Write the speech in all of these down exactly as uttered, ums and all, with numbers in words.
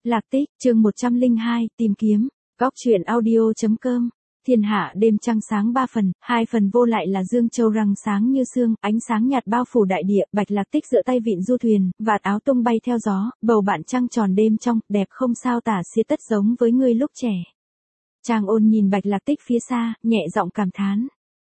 Lạc Tích, chương một trăm lẻ hai, tìm kiếm. Góc truyện audio chấm com. Thiên hạ đêm trăng sáng ba phần, hai phần vô lại là Dương Châu răng sáng như sương, ánh sáng nhạt bao phủ đại địa, Bạch Lạc Tích dựa tay vịn du thuyền, vạt áo tung bay theo gió, bầu bạn trăng tròn đêm trong, đẹp không sao tả xiết tất giống với ngươi lúc trẻ. Trang Ôn nhìn Bạch Lạc Tích phía xa, nhẹ giọng cảm thán.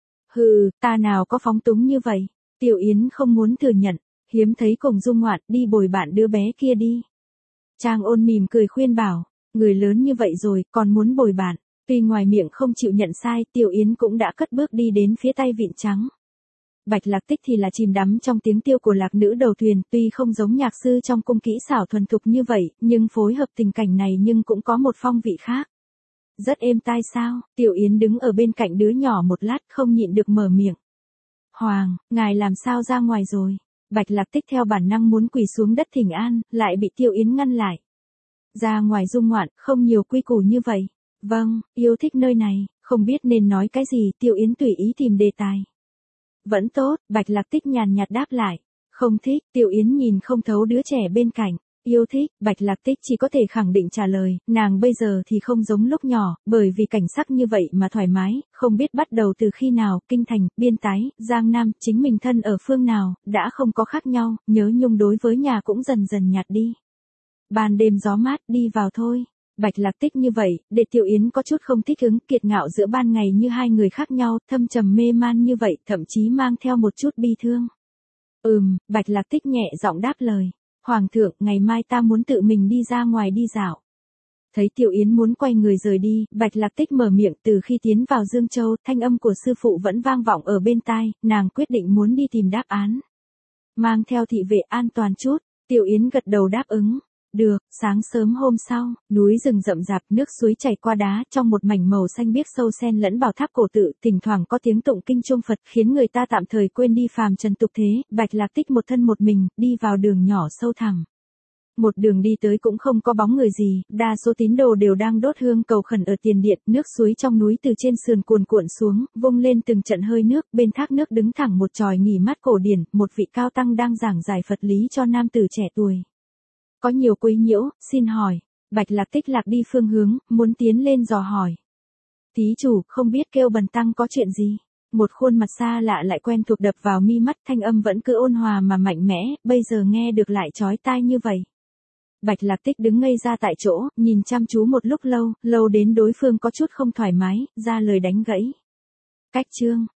Hừ, ta nào có phóng túng như vậy. Tiểu Yến không muốn thừa nhận, hiếm thấy cùng dung ngoạn, đi bồi bạn đứa bé kia đi. Trang Ôn mỉm cười khuyên bảo, người lớn như vậy rồi, còn muốn bồi bạn. Tuy ngoài miệng không chịu nhận sai, Tiểu Yến cũng đã cất bước đi đến phía tay vịn trắng. Bạch Lạc Tích thì là chìm đắm trong tiếng tiêu của lạc nữ đầu thuyền, tuy không giống nhạc sư trong cung kỹ xảo thuần thục như vậy, nhưng phối hợp tình cảnh này nhưng cũng có một phong vị khác. Rất êm tai sao? Tiểu Yến đứng ở bên cạnh đứa nhỏ một lát không nhịn được mở miệng. Hoàng, ngài làm sao ra ngoài rồi? Bạch Lạc Tích theo bản năng muốn quỳ xuống đất thỉnh an, lại bị Tiểu Yến ngăn lại. Ra ngoài dung ngoạn, không nhiều quy củ như vậy. Vâng, yêu thích nơi này, không biết nên nói cái gì, Tiểu Yến tùy ý tìm đề tài. Vẫn tốt, Bạch Lạc Tích nhàn nhạt đáp lại. Không thích, Tiểu Yến nhìn không thấu đứa trẻ bên cạnh. Yêu thích, Bạch Lạc Tích chỉ có thể khẳng định trả lời, nàng bây giờ thì không giống lúc nhỏ, bởi vì cảnh sắc như vậy mà thoải mái, không biết bắt đầu từ khi nào, kinh thành, biên tái, giang nam, chính mình thân ở phương nào, đã không có khác nhau, nhớ nhung đối với nhà cũng dần dần nhạt đi. Ban đêm gió mát, đi vào thôi. Bạch Lạc Tích như vậy, để Tiểu Yến có chút không thích ứng, kiệt ngạo giữa ban ngày như hai người khác nhau, thâm trầm mê man như vậy, thậm chí mang theo một chút bi thương. Ừm, Bạch Lạc Tích nhẹ giọng đáp lời. Hoàng thượng, ngày mai ta muốn tự mình đi ra ngoài đi dạo. Thấy Tiểu Yến muốn quay người rời đi, Bạch Lạc Tích mở miệng, từ khi tiến vào Dương Châu, thanh âm của sư phụ vẫn vang vọng ở bên tai, nàng quyết định muốn đi tìm đáp án. Mang theo thị vệ an toàn chút, Tiểu Yến gật đầu đáp ứng. Được, sáng sớm hôm sau, núi rừng rậm rạp, nước suối chảy qua đá, trong một mảnh màu xanh biếc sâu sen lẫn bảo tháp cổ tự, thỉnh thoảng có tiếng tụng kinh chuông Phật, khiến người ta tạm thời quên đi phàm trần tục thế. Bạch Lạc Tích một thân một mình, đi vào đường nhỏ sâu thẳm. Một đường đi tới cũng không có bóng người gì, đa số tín đồ đều đang đốt hương cầu khẩn ở tiền điện, nước suối trong núi từ trên sườn cuồn cuộn xuống, vung lên từng trận hơi nước, bên thác nước đứng thẳng một chòi nghỉ mát cổ điển, một vị cao tăng đang giảng giải Phật lý cho nam tử trẻ tuổi. Có nhiều quấy nhiễu, xin hỏi. Bạch Lạc Tích lạc đi phương hướng, muốn tiến lên dò hỏi. Thí chủ, không biết kêu bần tăng có chuyện gì? Một khuôn mặt xa lạ lại quen thuộc đập vào mi mắt, thanh âm vẫn cứ ôn hòa mà mạnh mẽ, bây giờ nghe được lại chói tai như vậy. Bạch Lạc Tích đứng ngây ra tại chỗ, nhìn chăm chú một lúc lâu, lâu đến đối phương có chút không thoải mái, ra lời đánh gãy. Cách chương,